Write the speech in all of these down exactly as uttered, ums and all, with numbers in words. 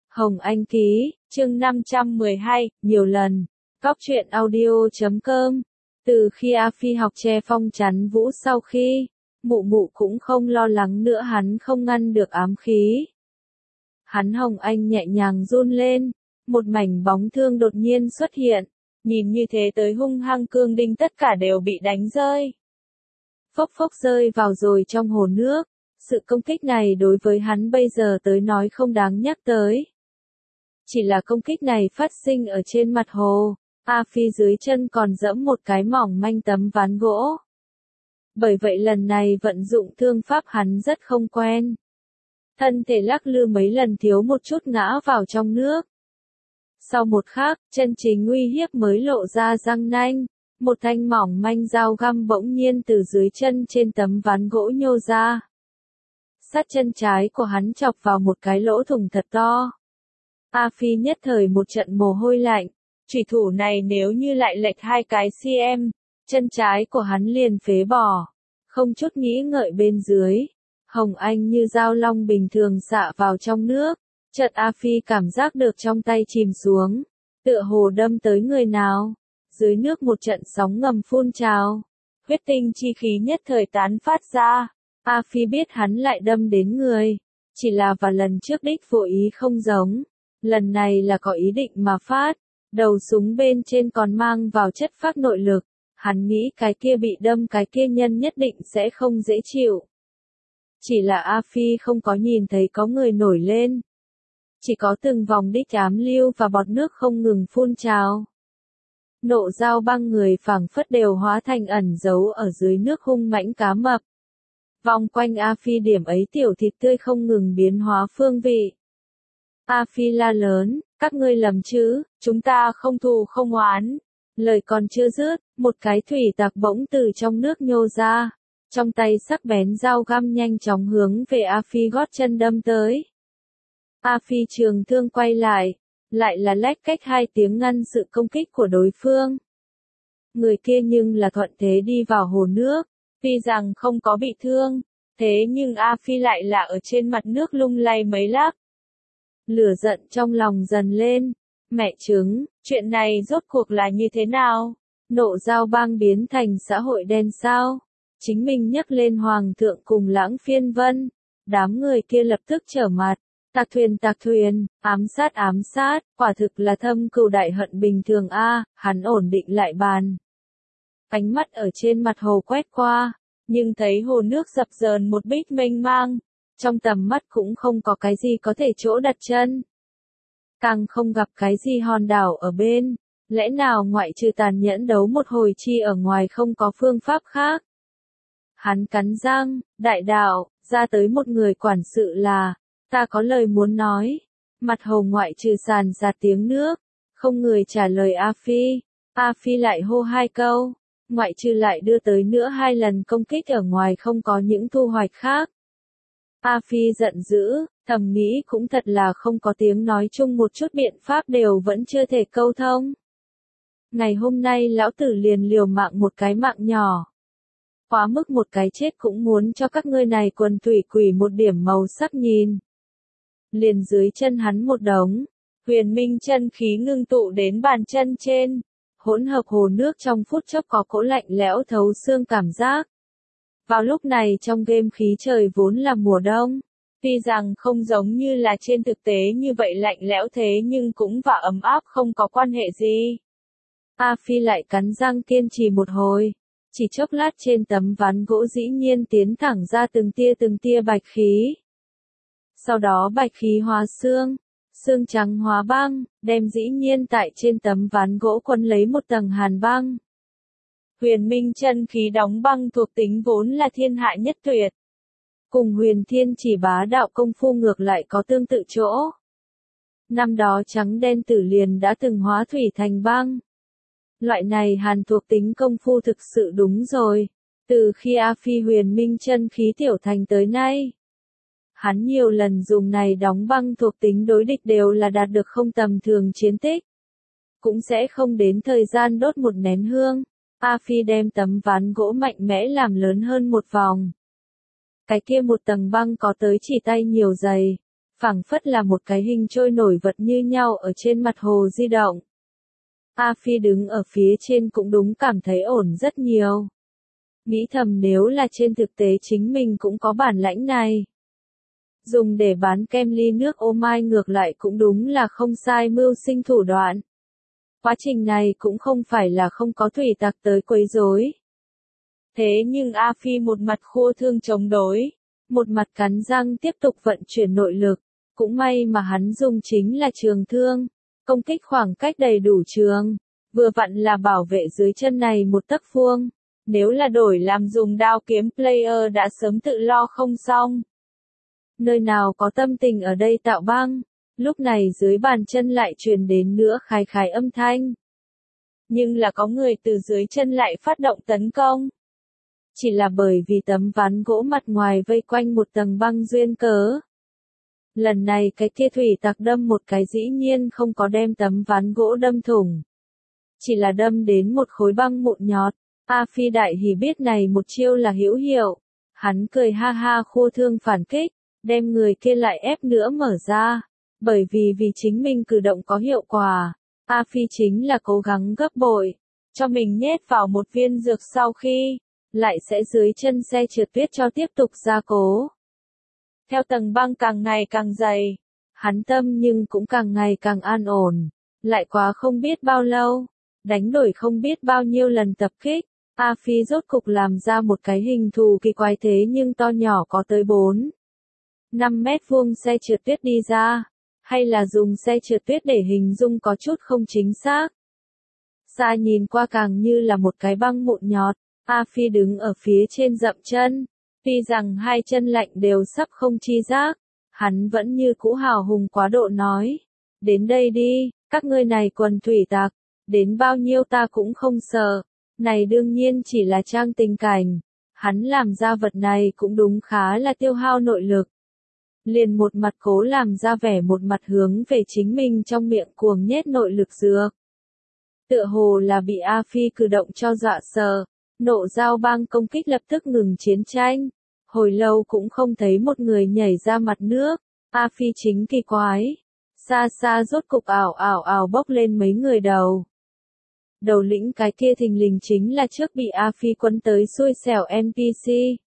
Hồng Anh ký, chương năm trăm mười hai, nhiều lần. Cóc truyện audio chấm com. Từ khi A Phi học che phong chắn vũ sau khi, mụ mụ cũng không lo lắng nữa hắn không ngăn được ám khí. Hắn Hồng Anh nhẹ nhàng run lên, một mảnh bóng thương đột nhiên xuất hiện, nhìn như thế tới hung hăng cương đinh tất cả đều bị đánh rơi. Phốc phốc rơi vào rồi trong hồ nước, sự công kích này đối với hắn bây giờ tới nói không đáng nhắc tới. Chỉ là công kích này phát sinh ở trên mặt hồ, A Phi dưới chân còn dẫm một cái mỏng manh tấm ván gỗ. Bởi vậy lần này vận dụng thương pháp hắn rất không quen. Thân thể lắc lư mấy lần thiếu một chút ngã vào trong nước. Sau một khắc, chân chính uy hiếp mới lộ ra răng nanh, một thanh mỏng manh dao găm bỗng nhiên từ dưới chân trên tấm ván gỗ nhô ra. Sát chân trái của hắn chọc vào một cái lỗ thủng thật to. A Phi nhất thời một trận mồ hôi lạnh, chủy thủ này nếu như lại lệch hai cái cm, chân trái của hắn liền phế bỏ, không chút nghĩ ngợi bên dưới. Hồng Anh như dao long bình thường xạ vào trong nước, chợt A Phi cảm giác được trong tay chìm xuống, tựa hồ đâm tới người nào. Dưới nước một trận sóng ngầm phun trào, huyết tinh chi khí nhất thời tán phát ra. A Phi biết hắn lại đâm đến người, chỉ là và lần trước đích vô ý không giống, lần này là có ý định mà phát. Đầu súng bên trên còn mang vào chất phát nội lực, hắn nghĩ cái kia bị đâm cái kia nhân nhất định sẽ không dễ chịu. Chỉ là A Phi không có nhìn thấy có người nổi lên, chỉ có từng vòng đích ám lưu và bọt nước không ngừng phun trào. Nộ dao băng người phảng phất đều hóa thành ẩn giấu ở dưới nước hung mãnh cá mập. Vòng quanh A Phi điểm ấy tiểu thịt tươi không ngừng biến hóa phương vị. A Phi la lớn, các ngươi lầm chứ, chúng ta không thù không oán. Lời còn chưa dứt, một cái thủy tặc bỗng từ trong nước nhô ra, trong tay sắc bén dao găm nhanh chóng hướng về A Phi gót chân đâm tới. A Phi trường thương quay lại, lại là lách cách hai tiếng ngăn sự công kích của đối phương. Người kia nhưng là thuận thế đi vào hồ nước, tuy rằng không có bị thương, thế nhưng A Phi lại là ở trên mặt nước lung lay mấy lắc. Lửa giận trong lòng dần lên, mẹ chứng, chuyện này rốt cuộc là như thế nào? Nộ dao bang biến thành xã hội đen sao? Chính mình nhắc lên hoàng thượng cùng lãng phiên vân, đám người kia lập tức trở mặt. Tạc thuyền tạc thuyền, ám sát ám sát, quả thực là thâm cừu đại hận bình thường a. Hắn ổn định lại bàn. Ánh mắt ở trên mặt hồ quét qua, nhưng thấy hồ nước dập dờn một bích mênh mang, trong tầm mắt cũng không có cái gì có thể chỗ đặt chân. Càng không gặp cái gì hòn đảo ở bên, lẽ nào ngoại trừ tàn nhẫn đấu một hồi chi ở ngoài không có phương pháp khác. Hắn cắn răng, đại đạo, ra tới một người quản sự là, ta có lời muốn nói. Mặt hồ ngoại trừ sàn sạt tiếng nước, không người trả lời A Phi. A Phi lại hô hai câu, ngoại trừ lại đưa tới nữa hai lần công kích ở ngoài không có những thu hoạch khác. A Phi giận dữ, thầm nghĩ cũng thật là không có tiếng nói chung, một chút biện pháp đều vẫn chưa thể câu thông. Ngày hôm nay lão tử liền liều mạng một cái mạng nhỏ. Quá mức một cái chết cũng muốn cho các ngươi này quần thủy quỷ một điểm màu sắc nhìn. Liền dưới chân hắn một đống, huyền minh chân khí ngưng tụ đến bàn chân trên, hỗn hợp hồ nước trong phút chốc có cỗ lạnh lẽo thấu xương cảm giác. Vào lúc này trong game khí trời vốn là mùa đông, tuy rằng không giống như là trên thực tế như vậy lạnh lẽo thế nhưng cũng và ấm áp không có quan hệ gì. A Phi lại cắn răng kiên trì một hồi, chỉ chốc lát trên tấm ván gỗ dĩ nhiên tiến thẳng ra từng tia từng tia bạch khí. Sau đó bạch khí hóa xương, xương trắng hóa băng, đem dĩ nhiên tại trên tấm ván gỗ quấn lấy một tầng hàn băng. Huyền minh chân khí đóng băng thuộc tính vốn là thiên hạ nhất tuyệt. Cùng huyền thiên chỉ bá đạo công phu ngược lại có tương tự chỗ. Năm đó trắng đen tử liền đã từng hóa thủy thành băng. Loại này hàn thuộc tính công phu thực sự đúng rồi. Từ khi A Phi huyền minh chân khí tiểu thành tới nay, hắn nhiều lần dùng này đóng băng thuộc tính đối địch đều là đạt được không tầm thường chiến tích. Cũng sẽ không đến thời gian đốt một nén hương. A Phi đem tấm ván gỗ mạnh mẽ làm lớn hơn một vòng. Cái kia một tầng băng có tới chỉ tay nhiều dày, phảng phất là một cái hình trôi nổi vật như nhau ở trên mặt hồ di động. A Phi đứng ở phía trên cũng đúng cảm thấy ổn rất nhiều. Nghĩ thầm nếu là trên thực tế chính mình cũng có bản lãnh này. Dùng để bán kem ly nước ô mai ngược lại cũng đúng là không sai mưu sinh thủ đoạn. Quá trình này cũng không phải là không có thủy tặc tới quấy rối. Thế nhưng A Phi một mặt khua thương chống đối, một mặt cắn răng tiếp tục vận chuyển nội lực. Cũng may mà hắn dùng chính là trường thương, công kích khoảng cách đầy đủ trường, vừa vặn là bảo vệ dưới chân này một tấc vuông. Nếu là đổi làm dùng đao kiếm player đã sớm tự lo không xong. Nơi nào có tâm tình ở đây tạo băng, lúc này dưới bàn chân lại truyền đến nữa khái khái âm thanh. Nhưng là có người từ dưới chân lại phát động tấn công. Chỉ là bởi vì tấm ván gỗ mặt ngoài vây quanh một tầng băng duyên cớ. Lần này cái kia thủy tặc đâm một cái dĩ nhiên không có đem tấm ván gỗ đâm thủng. Chỉ là đâm đến một khối băng mụn nhọt. A Phi đại hỉ biết này một chiêu là hữu hiệu. Hắn cười ha ha khua thương phản kích, đem người kia lại ép nữa mở ra. Bởi vì vì chính mình cử động có hiệu quả, A Phi chính là cố gắng gấp bội, cho mình nhét vào một viên dược sau khi, lại sẽ dưới chân xe trượt tuyết cho tiếp tục gia cố. Theo tầng băng càng ngày càng dày, hắn tâm nhưng cũng càng ngày càng an ổn. Lại quá không biết bao lâu, đánh đổi không biết bao nhiêu lần tập kích, A Phi rốt cục làm ra một cái hình thù kỳ quái thế nhưng to nhỏ có tới bốn, năm mét vuông xe trượt tuyết đi ra, hay là dùng xe trượt tuyết để hình dung có chút không chính xác. Xa nhìn qua càng như là một cái băng mụn nhọt, A Phi đứng ở phía trên dậm chân, tuy rằng hai chân lạnh đều sắp không chi giác, hắn vẫn như cũ hào hùng quá độ nói, đến đây đi, các ngươi này quần thủy tặc, đến bao nhiêu ta cũng không sợ, này đương nhiên chỉ là trang tình cảnh, hắn làm ra vật này cũng đúng khá là tiêu hao nội lực. Liền một mặt cố làm ra vẻ một mặt hướng về chính mình trong miệng cuồng nhét nội lực dược. Tựa hồ là bị A Phi cử động cho dọa sợ, nộ giao bang công kích lập tức ngừng chiến tranh. Hồi lâu cũng không thấy một người nhảy ra mặt nước, A Phi chính kỳ quái. Xa xa rốt cục ảo ảo ảo bốc lên mấy người đầu. Đầu lĩnh cái kia thình lình chính là trước bị A Phi quấn tới xui xẻo en pê xê.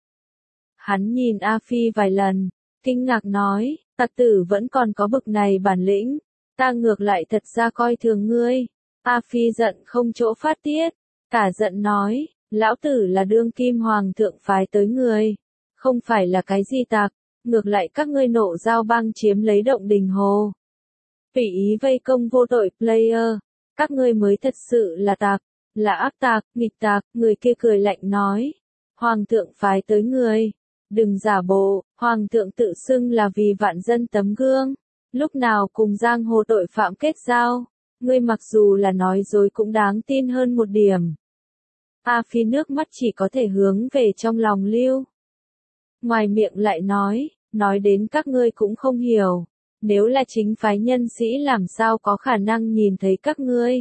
Hắn nhìn A Phi vài lần, kinh ngạc nói, tặc tử vẫn còn có bực này bản lĩnh, ta ngược lại thật ra coi thường ngươi. A Phi giận không chỗ phát tiết, cả giận nói, lão tử là đương kim hoàng thượng phái tới người, không phải là cái gì tặc, ngược lại các ngươi nộ giao bang chiếm lấy động đình hồ. Tùy ý vây công vô tội player, các ngươi mới thật sự là tặc, là ác tặc, nghịch tặc, người kia cười lạnh nói, hoàng thượng phái tới người. Đừng giả bộ, hoàng thượng tự xưng là vì vạn dân tấm gương, lúc nào cùng giang hồ tội phạm kết giao, ngươi mặc dù là nói dối cũng đáng tin hơn một điểm. A Phi nước mắt chỉ có thể hướng về trong lòng lưu. Ngoài miệng lại nói, nói đến các ngươi cũng không hiểu, nếu là chính phái nhân sĩ làm sao có khả năng nhìn thấy các ngươi.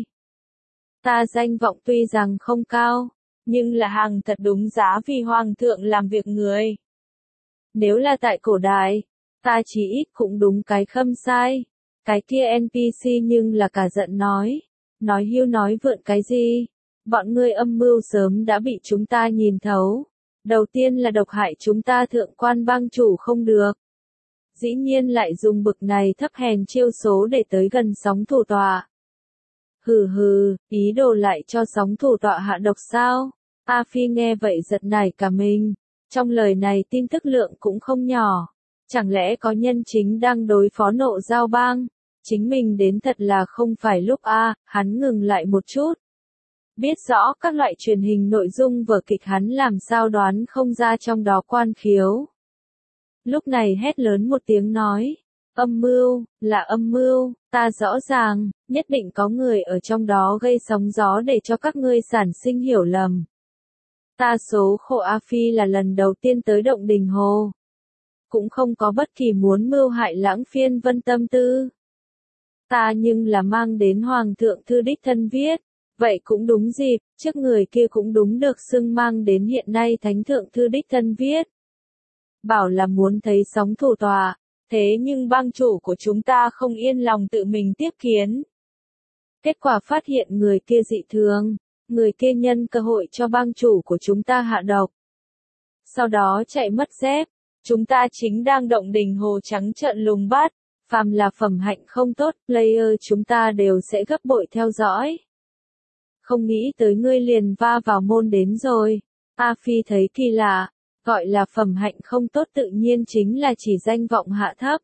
Ta danh vọng tuy rằng không cao, nhưng là hàng thật đúng giá vì hoàng thượng làm việc người. Nếu là tại cổ đại, ta chỉ ít cũng đúng cái khâm sai. Cái kia en pê xê nhưng là cả giận nói. Nói hưu nói vượn cái gì? Bọn ngươi âm mưu sớm đã bị chúng ta nhìn thấu. Đầu tiên là độc hại chúng ta thượng quan bang chủ không được. Dĩ nhiên lại dùng bực này thấp hèn chiêu số để tới gần sóng thủ tọa. Hừ hừ, ý đồ lại cho sóng thủ tọa hạ độc sao? A Phi nghe vậy giật nảy cả mình. Trong lời này tin tức lượng cũng không nhỏ. Chẳng lẽ có nhân chính đang đối phó nộ giao bang? Chính mình đến thật là không phải lúc a, hắn ngừng lại một chút. Biết rõ các loại truyền hình nội dung vở kịch hắn làm sao đoán không ra trong đó quan khiếu. Lúc này hét lớn một tiếng nói, âm mưu, là âm mưu, ta rõ ràng, nhất định có người ở trong đó gây sóng gió để cho các ngươi sản sinh hiểu lầm. Ta số khổ A Phi là lần đầu tiên tới động đình hồ. Cũng không có bất kỳ muốn mưu hại lãng phiên vân tâm tư. Ta nhưng là mang đến hoàng thượng thư đích thân viết. Vậy cũng đúng dịp, trước người kia cũng đúng được xưng mang đến hiện nay thánh thượng thư đích thân viết. Bảo là muốn thấy sóng thủ tòa, Thế nhưng bang chủ của chúng ta không yên lòng tự mình tiếp kiến. Kết quả phát hiện người kia dị thường, người kia nhân cơ hội cho bang chủ của chúng ta hạ độc. Sau đó chạy mất dép, chúng ta chính đang động đình hồ trắng trợn lùng bắt, phàm là phẩm hạnh không tốt, player chúng ta đều sẽ gấp bội theo dõi. Không nghĩ tới ngươi liền va vào môn đến rồi. A Phi thấy kỳ lạ, gọi là phẩm hạnh không tốt tự nhiên chính là chỉ danh vọng hạ thấp.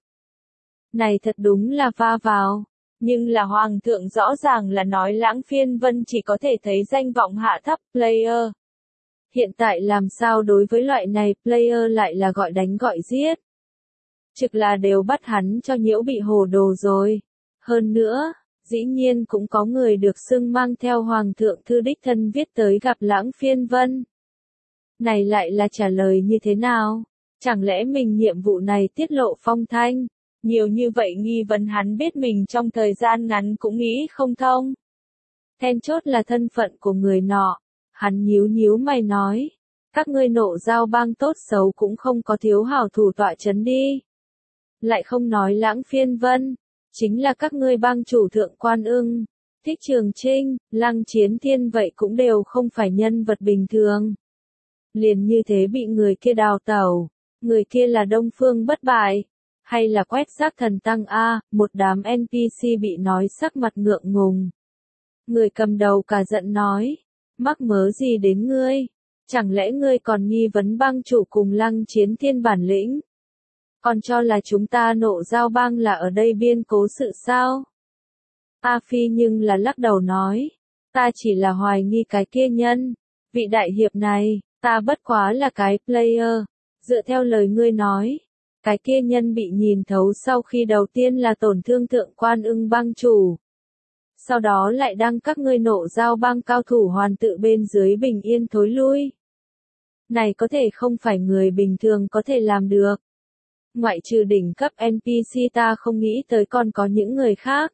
Này thật đúng là va vào, nhưng là hoàng thượng rõ ràng là nói Lãng Phiên Vân chỉ có thể thấy danh vọng hạ thấp player. Hiện tại làm sao đối với loại này player lại là gọi đánh gọi giết. Trực là đều bắt hắn cho nhiễu bị hồ đồ rồi. Hơn nữa, dĩ nhiên cũng có người được xưng mang theo hoàng thượng thư đích thân viết tới gặp Lãng Phiên Vân. Này lại là trả lời như thế nào? Chẳng lẽ mình nhiệm vụ này tiết lộ phong thanh? Nhiều như vậy nghi vấn hắn biết mình trong thời gian ngắn cũng nghĩ không thông. Then chốt là thân phận của người nọ. Hắn nhíu nhíu mày nói. Các ngươi nộ giao bang tốt xấu cũng không có thiếu hảo thủ tọa chấn đi. Lại không nói Lãng Phiên Vân. Chính là các ngươi bang chủ thượng Quan Ưng, Thích Trường Trinh, Lăng Chiến Thiên vậy cũng đều không phải nhân vật bình thường. Liền như thế bị người kia đào tẩu, người kia là Đông Phương Bất Bại, hay là Quét Rác Thần Tăng A, một đám en pê xê bị nói sắc mặt ngượng ngùng. Người cầm đầu cả giận nói, mắc mớ gì đến ngươi, chẳng lẽ ngươi còn nghi vấn bang chủ cùng Lăng Chiến Thiên bản lĩnh? Còn cho là chúng ta nộ giao bang là ở đây biên cố sự sao? A Phi nhưng là lắc đầu nói, ta chỉ là hoài nghi cái kia nhân, vị đại hiệp này, ta bất quá là cái player, dựa theo lời ngươi nói, cái kia nhân bị nhìn thấu sau khi đầu tiên là tổn thương thượng Quan Ưng bang chủ. Sau đó lại đăng các ngươi nộ giao bang cao thủ hoàn tự bên dưới bình yên thối lui. Này có thể không phải người bình thường có thể làm được. Ngoại trừ đỉnh cấp en pê xê ta không nghĩ tới còn có những người khác.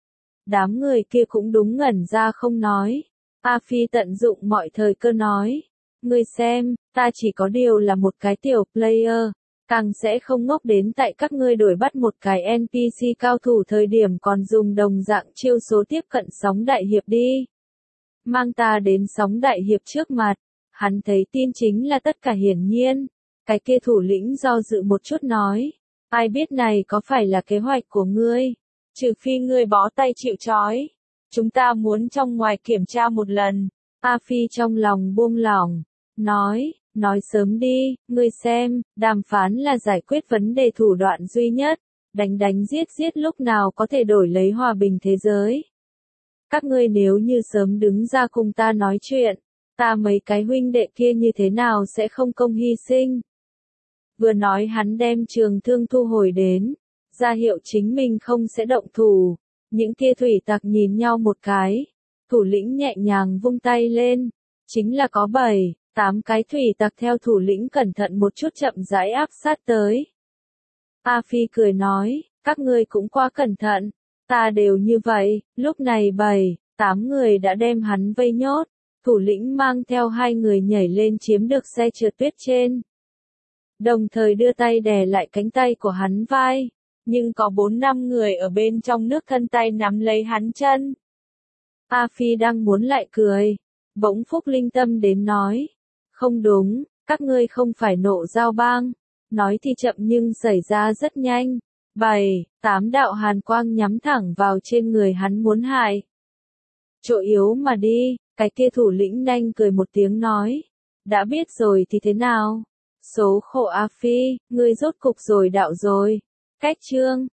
Đám người kia cũng đúng ngẩn ra không nói. A Phi tận dụng mọi thời cơ nói. Ngươi xem, ta chỉ có điều là một cái tiểu player, càng sẽ không ngốc đến tại các ngươi đuổi bắt một cái en pê xê cao thủ thời điểm còn dùng đồng dạng chiêu số tiếp cận sóng đại hiệp đi. Mang ta đến sóng đại hiệp trước mặt, hắn thấy tin chính là tất cả hiển nhiên. Cái kia thủ lĩnh do dự một chút nói, ai biết này có phải là kế hoạch của ngươi, trừ phi ngươi bó tay chịu trói, chúng ta muốn trong ngoài kiểm tra một lần. A Phi trong lòng buông lỏng, nói, nói sớm đi, ngươi xem, đàm phán là giải quyết vấn đề thủ đoạn duy nhất, đánh đánh giết giết lúc nào có thể đổi lấy hòa bình thế giới. Các ngươi nếu như sớm đứng ra cùng ta nói chuyện, ta mấy cái huynh đệ kia như thế nào sẽ không công hy sinh. Vừa nói hắn đem trường thương thu hồi đến, ra hiệu chính mình không sẽ động thủ. Những kia thủy tặc nhìn nhau một cái, thủ lĩnh nhẹ nhàng vung tay lên, chính là có bảy, tám cái thủy tặc theo thủ lĩnh cẩn thận một chút chậm rãi áp sát tới. A Phi cười nói, các ngươi cũng quá cẩn thận, ta đều như vậy, lúc này bảy, tám người đã đem hắn vây nhốt, thủ lĩnh mang theo hai người nhảy lên chiếm được xe trượt tuyết trên. Đồng thời đưa tay đè lại cánh tay của hắn vai, nhưng có bốn năm người ở bên trong nước thân tay nắm lấy hắn chân. A Phi đang muốn lại cười, bỗng Phúc Linh Tâm đến nói, không đúng, các ngươi không phải nộ giao bang, nói thì chậm nhưng xảy ra rất nhanh, bảy, tám đạo hàn quang nhắm thẳng vào trên người hắn muốn hại. Chỗ yếu mà đi, cái kia thủ lĩnh nhanh cười một tiếng nói, đã biết rồi thì thế nào? Số khổ A Phi, ngươi rốt cục rồi đạo rồi. Cách chương